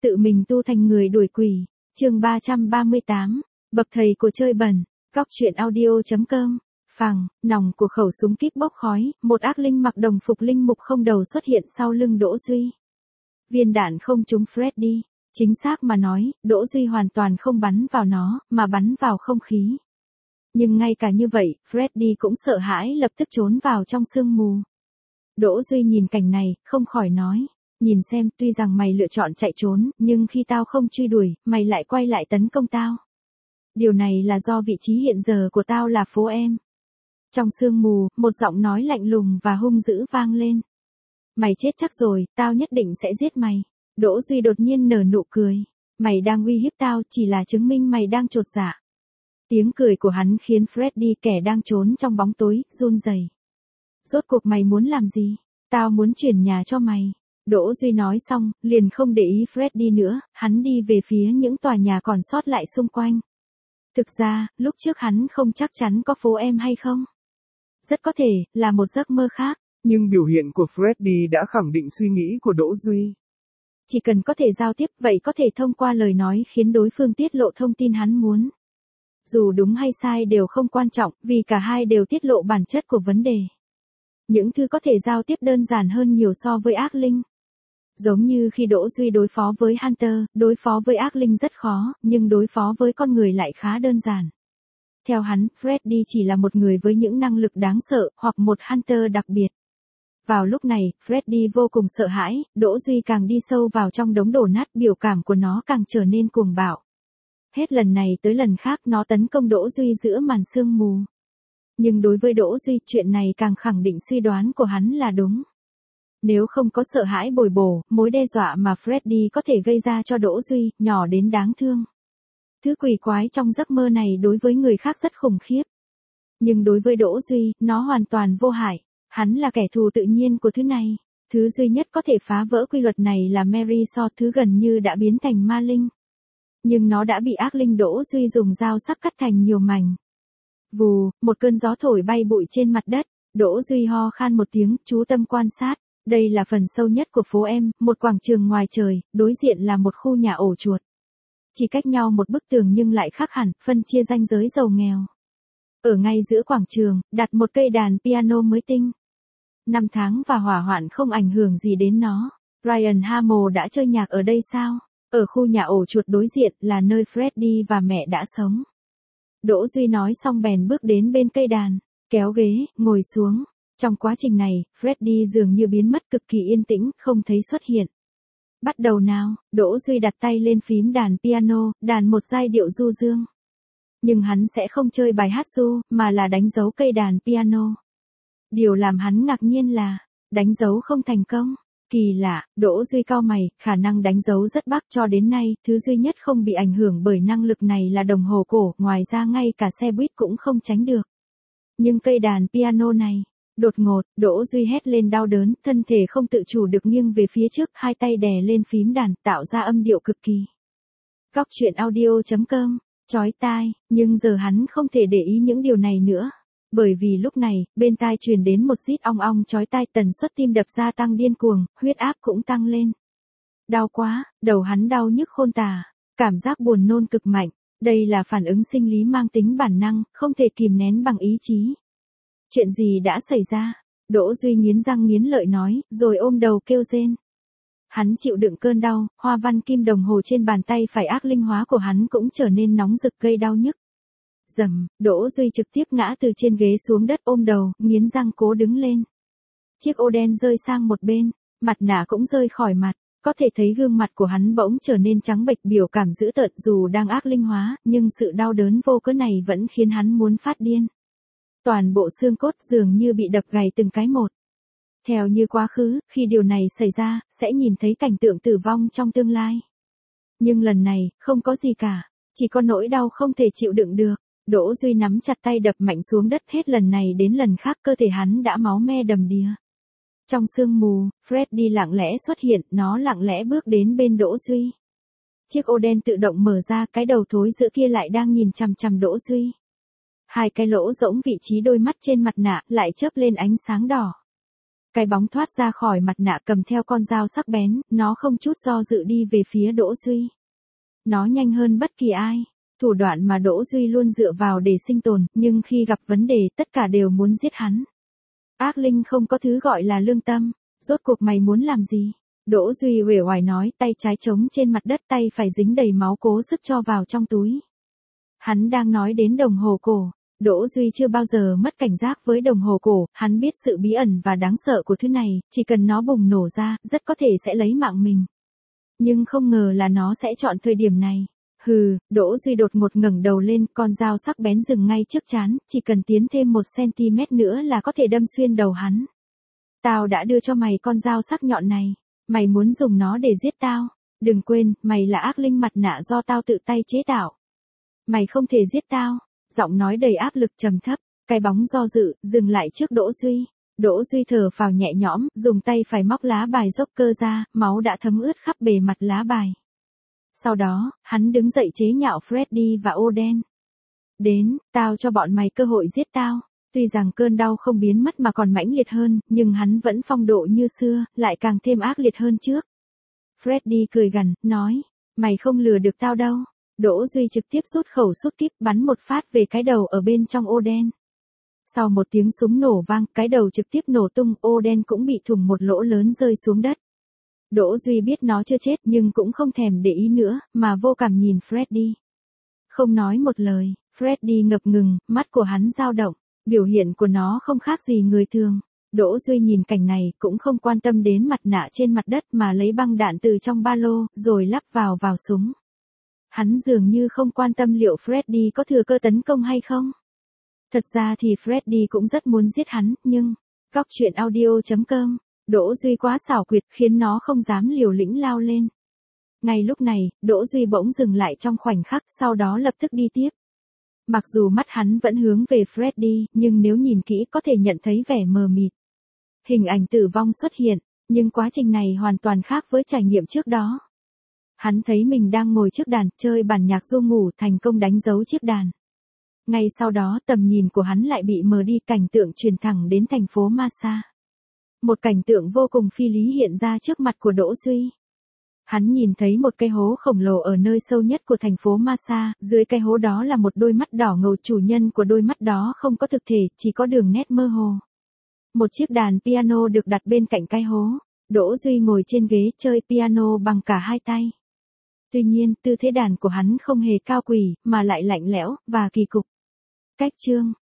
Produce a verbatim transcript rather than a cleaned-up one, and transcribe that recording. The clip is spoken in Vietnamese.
Tự mình tu thành người đuổi quỷ. Chương ba trăm ba mươi tám. Bậc thầy của chơi bẩn. Góc truyện audio chấm com. Phằng, nòng của khẩu súng kíp bốc khói, một ác linh mặc đồng phục linh mục không đầu xuất hiện sau lưng Đỗ Duy. Viên đạn không trúng Freddy. Chính xác mà nói, Đỗ Duy hoàn toàn không bắn vào nó, mà bắn vào không khí. Nhưng ngay cả như vậy, Freddy cũng sợ hãi lập tức trốn vào trong sương mù. Đỗ Duy nhìn cảnh này, không khỏi nói. Nhìn xem, tuy rằng mày lựa chọn chạy trốn, nhưng khi tao không truy đuổi, mày lại quay lại tấn công tao. Điều này là do vị trí hiện giờ của tao là phố em. Trong sương mù, một giọng nói lạnh lùng và hung dữ vang lên. Mày chết chắc rồi, tao nhất định sẽ giết mày. Đỗ Duy đột nhiên nở nụ cười. Mày đang uy hiếp tao, chỉ là chứng minh mày đang chột dạ. Tiếng cười của hắn khiến Freddy kẻ đang trốn trong bóng tối, run rẩy. Rốt cuộc mày muốn làm gì? Tao muốn chuyển nhà cho mày. Đỗ Duy nói xong, liền không để ý Freddy nữa, hắn đi về phía những tòa nhà còn sót lại xung quanh. Thực ra, lúc trước hắn không chắc chắn có phố em hay không. Rất có thể, là một giấc mơ khác. Nhưng biểu hiện của Freddy đã khẳng định suy nghĩ của Đỗ Duy. Chỉ cần có thể giao tiếp, vậy có thể thông qua lời nói khiến đối phương tiết lộ thông tin hắn muốn. Dù đúng hay sai đều không quan trọng, vì cả hai đều tiết lộ bản chất của vấn đề. Những thứ có thể giao tiếp đơn giản hơn nhiều so với ác linh. Giống như khi Đỗ Duy đối phó với Hunter, đối phó với ác linh rất khó, nhưng đối phó với con người lại khá đơn giản. Theo hắn, Freddy chỉ là một người với những năng lực đáng sợ, hoặc một Hunter đặc biệt. Vào lúc này, Freddy vô cùng sợ hãi, Đỗ Duy càng đi sâu vào trong đống đổ nát, biểu cảm của nó càng trở nên cuồng bạo. Hết lần này tới lần khác nó tấn công Đỗ Duy giữa màn sương mù. Nhưng đối với Đỗ Duy, chuyện này càng khẳng định suy đoán của hắn là đúng. Nếu không có sợ hãi bồi bổ, mối đe dọa mà Freddy có thể gây ra cho Đỗ Duy, nhỏ đến đáng thương. Thứ quỷ quái trong giấc mơ này đối với người khác rất khủng khiếp. Nhưng đối với Đỗ Duy, nó hoàn toàn vô hại. Hắn là kẻ thù tự nhiên của thứ này. Thứ duy nhất có thể phá vỡ quy luật này là Mary So, thứ gần như đã biến thành ma linh. Nhưng nó đã bị ác linh Đỗ Duy dùng dao sắc cắt thành nhiều mảnh. Vù, một cơn gió thổi bay bụi trên mặt đất. Đỗ Duy ho khan một tiếng, chú tâm quan sát. Đây là phần sâu nhất của phố em, một quảng trường ngoài trời, đối diện là một khu nhà ổ chuột. Chỉ cách nhau một bức tường nhưng lại khác hẳn, phân chia ranh giới giàu nghèo. Ở ngay giữa quảng trường, đặt một cây đàn piano mới tinh. Năm tháng và hỏa hoạn không ảnh hưởng gì đến nó. Ryan Hamill đã chơi nhạc ở đây sao? Ở khu nhà ổ chuột đối diện là nơi Freddy và mẹ đã sống. Đỗ Duy nói xong bèn bước đến bên cây đàn, kéo ghế, ngồi xuống. Trong quá trình này, Freddy dường như biến mất cực kỳ yên tĩnh, không thấy xuất hiện. Bắt đầu nào, Đỗ Duy đặt tay lên phím đàn piano, đàn một giai điệu du dương. Nhưng hắn sẽ không chơi bài hát du, mà là đánh dấu cây đàn piano. Điều làm hắn ngạc nhiên là, đánh dấu không thành công. Kỳ lạ, Đỗ Duy cau mày, khả năng đánh dấu rất bác cho đến nay, thứ duy nhất không bị ảnh hưởng bởi năng lực này là đồng hồ cổ, ngoài ra ngay cả xe buýt cũng không tránh được. Nhưng cây đàn piano này, đột ngột, Đỗ Duy hét lên đau đớn, thân thể không tự chủ được nghiêng về phía trước, hai tay đè lên phím đàn, tạo ra âm điệu cực kỳ. Góc truyện audio chấm com, chói tai, nhưng giờ hắn không thể để ý những điều này nữa. Bởi vì lúc này, bên tai truyền đến một rít ong ong chói tai, tần suất tim đập gia tăng điên cuồng, huyết áp cũng tăng lên. Đau quá, đầu hắn đau nhức khôn tả, cảm giác buồn nôn cực mạnh, đây là phản ứng sinh lý mang tính bản năng, không thể kìm nén bằng ý chí. Chuyện gì đã xảy ra? Đỗ Duy nghiến răng nghiến lợi nói, rồi ôm đầu kêu rên. Hắn chịu đựng cơn đau, hoa văn kim đồng hồ trên bàn tay phải ác linh hóa của hắn cũng trở nên nóng rực gây đau nhức. Rầm, Đỗ Duy trực tiếp ngã từ trên ghế xuống đất ôm đầu, nghiến răng cố đứng lên. Chiếc ô đen rơi sang một bên, mặt nạ cũng rơi khỏi mặt, có thể thấy gương mặt của hắn bỗng trở nên trắng bệch, biểu cảm dữ tợn, dù đang ác linh hóa, nhưng sự đau đớn vô cớ này vẫn khiến hắn muốn phát điên. Toàn bộ xương cốt dường như bị đập gãy từng cái một. Theo như quá khứ, khi điều này xảy ra, sẽ nhìn thấy cảnh tượng tử vong trong tương lai. Nhưng lần này, không có gì cả, chỉ có nỗi đau không thể chịu đựng được. Đỗ Duy nắm chặt tay đập mạnh xuống đất, hết lần này đến lần khác cơ thể hắn đã máu me đầm đìa. Trong sương mù, Freddy lặng lẽ xuất hiện, nó lặng lẽ bước đến bên Đỗ Duy. Chiếc ô đen tự động mở ra, cái đầu thối giữa kia lại đang nhìn chằm chằm Đỗ Duy. Hai cái lỗ rỗng vị trí đôi mắt trên mặt nạ lại chớp lên ánh sáng đỏ. Cái bóng thoát ra khỏi mặt nạ cầm theo con dao sắc bén, nó không chút do dự đi về phía Đỗ Duy. Nó nhanh hơn bất kỳ ai. Thủ đoạn mà Đỗ Duy luôn dựa vào để sinh tồn, nhưng khi gặp vấn đề tất cả đều muốn giết hắn. Ác linh không có thứ gọi là lương tâm, rốt cuộc mày muốn làm gì? Đỗ Duy uể oải nói, tay trái trống trên mặt đất, tay phải dính đầy máu cố sức cho vào trong túi. Hắn đang nói đến đồng hồ cổ. Đỗ Duy chưa bao giờ mất cảnh giác với đồng hồ cổ, hắn biết sự bí ẩn và đáng sợ của thứ này, chỉ cần nó bùng nổ ra, rất có thể sẽ lấy mạng mình. Nhưng không ngờ là nó sẽ chọn thời điểm này. Hừ, Đỗ Duy đột ngột ngẩng đầu lên, con dao sắc bén dừng ngay trước trán, chỉ cần tiến thêm một xăng-ti-mét nữa là có thể đâm xuyên đầu hắn. Tao đã đưa cho mày con dao sắc nhọn này, mày muốn dùng nó để giết tao, đừng quên, mày là ác linh mặt nạ do tao tự tay chế tạo. Mày không thể giết tao, giọng nói đầy áp lực trầm thấp, cái bóng do dự, dừng lại trước Đỗ Duy. Đỗ Duy thở phào nhẹ nhõm, dùng tay phải móc lá bài Joker ra, máu đã thấm ướt khắp bề mặt lá bài. Sau đó, hắn đứng dậy chế nhạo Freddy và Oden. Đến, tao cho bọn mày cơ hội giết tao. Tuy rằng cơn đau không biến mất mà còn mãnh liệt hơn, nhưng hắn vẫn phong độ như xưa, lại càng thêm ác liệt hơn trước. Freddy cười gằn, nói, mày không lừa được tao đâu. Đỗ Duy trực tiếp rút khẩu sút kíp bắn một phát về cái đầu ở bên trong Oden. Sau một tiếng súng nổ vang, cái đầu trực tiếp nổ tung, Oden cũng bị thủng một lỗ lớn rơi xuống đất. Đỗ Duy biết nó chưa chết nhưng cũng không thèm để ý nữa, mà vô cảm nhìn Freddy. Không nói một lời, Freddy ngập ngừng, mắt của hắn dao động, biểu hiện của nó không khác gì người thường. Đỗ Duy nhìn cảnh này cũng không quan tâm đến mặt nạ trên mặt đất mà lấy băng đạn từ trong ba lô, rồi lắp vào vào súng. Hắn dường như không quan tâm liệu Freddy có thừa cơ tấn công hay không. Thật ra thì Freddy cũng rất muốn giết hắn, nhưng, góc truyện audio chấm com, Đỗ Duy quá xảo quyệt khiến nó không dám liều lĩnh lao lên. Ngay lúc này, Đỗ Duy bỗng dừng lại trong khoảnh khắc, sau đó lập tức đi tiếp. Mặc dù mắt hắn vẫn hướng về Freddy, nhưng nếu nhìn kỹ có thể nhận thấy vẻ mờ mịt. Hình ảnh tử vong xuất hiện, nhưng quá trình này hoàn toàn khác với trải nghiệm trước đó. Hắn thấy mình đang ngồi trước đàn, chơi bản nhạc ru ngủ, thành công đánh dấu chiếc đàn. Ngay sau đó tầm nhìn của hắn lại bị mờ đi, cảnh tượng truyền thẳng đến thành phố Masa. Một cảnh tượng vô cùng phi lý hiện ra trước mặt của Đỗ Duy. Hắn nhìn thấy một cái hố khổng lồ ở nơi sâu nhất của thành phố Masa, dưới cái hố đó là một đôi mắt đỏ ngầu, chủ nhân của đôi mắt đó không có thực thể, chỉ có đường nét mơ hồ. Một chiếc đàn piano được đặt bên cạnh cái hố, Đỗ Duy ngồi trên ghế chơi piano bằng cả hai tay. Tuy nhiên, tư thế đàn của hắn không hề cao quỳ, mà lại lạnh lẽo, và kỳ cục. Cách chương